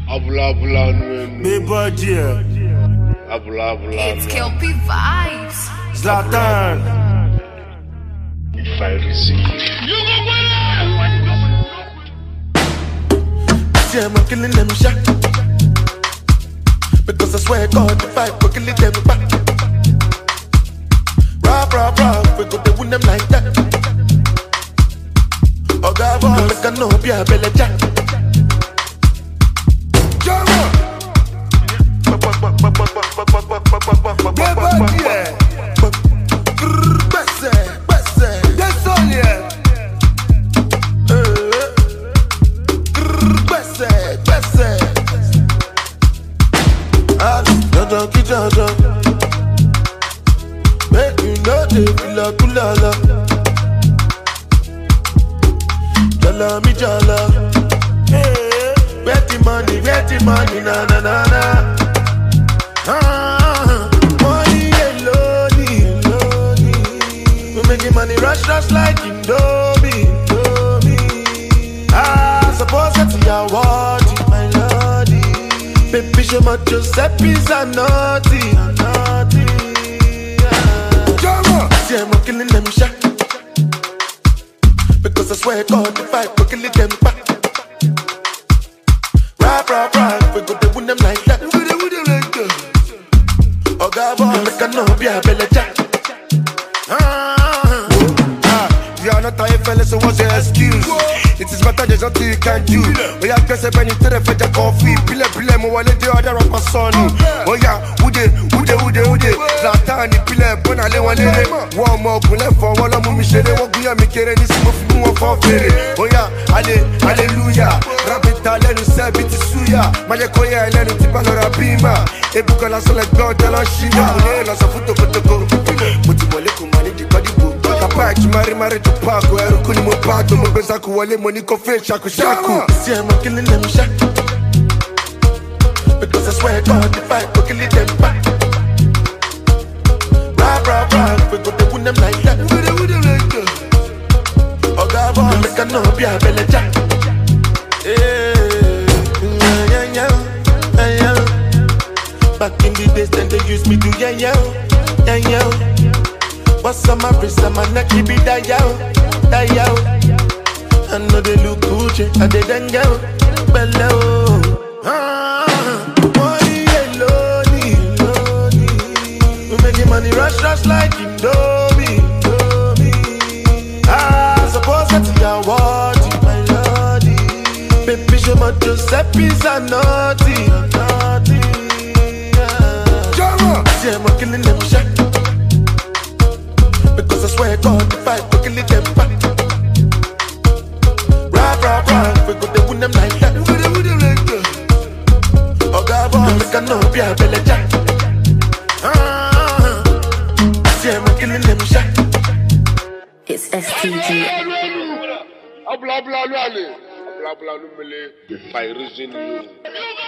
Abula abula nwe. Big budget. Abula abula. It's Kelpie Vibes. Zlatan. If I receive. Yeah, I'm killing them shot. Because I swear God, if I go killing them back. Rah, we go to win them like that. Oh God, boy, make a no be a belly jack. Make you know they feel like kulala. Jala mi jala. Where the money, na na na na. Money alone. We making money rush like Indomie. Suppose that's your word, my lordy. Baby, show my Giuseppe's a naughty. See, I'm killing them shot. Because I swear God, if I go killing them back. Rah, we go to win them like that. Oh God, boy, make a no be a belly jack. You are not a fella, so what's your excuse? It is better there's nothing you can do. Oh yeah, guess I need to reflect the coffee. Pile, mo wale the other of my son. Oh yeah, ude. Zlatan, pile, bona le wale. One more pule for one of me share. What we are making this move more for free. Oh yeah, hallelujah. Rabita, let us say bit suya. Mayakoya, let us tip on Rabima. Ebuka la sola God, tell us she got a photo. But you will look money, the body book. Papa, tu marry to Paco, Erukuni Mopato, Mobezaku, Wale, Monico, Shaku. See, I'm killing them shot. Because I swear God, if I go killing them back. Rah, we go to win them like that. Oh God, boy, make a no be a belly jack. Back in the days, then they used me to yeah. What's on my wrist, on my neck, keep it die out. I know they look Gucci, and they dang out. Bello. Money alone. We making money rush like Indomie. Suppose that's your word, my lordy. Baby, show my Giuseppe's a naughty. See, I'm killing them shot. Because I swear God, if I go kill them back. Rah, we go to win them like that. Oh God, boy, make a no be a belly jack. See, I'm killing them shot. It's STG. Abla numele. If I reason you.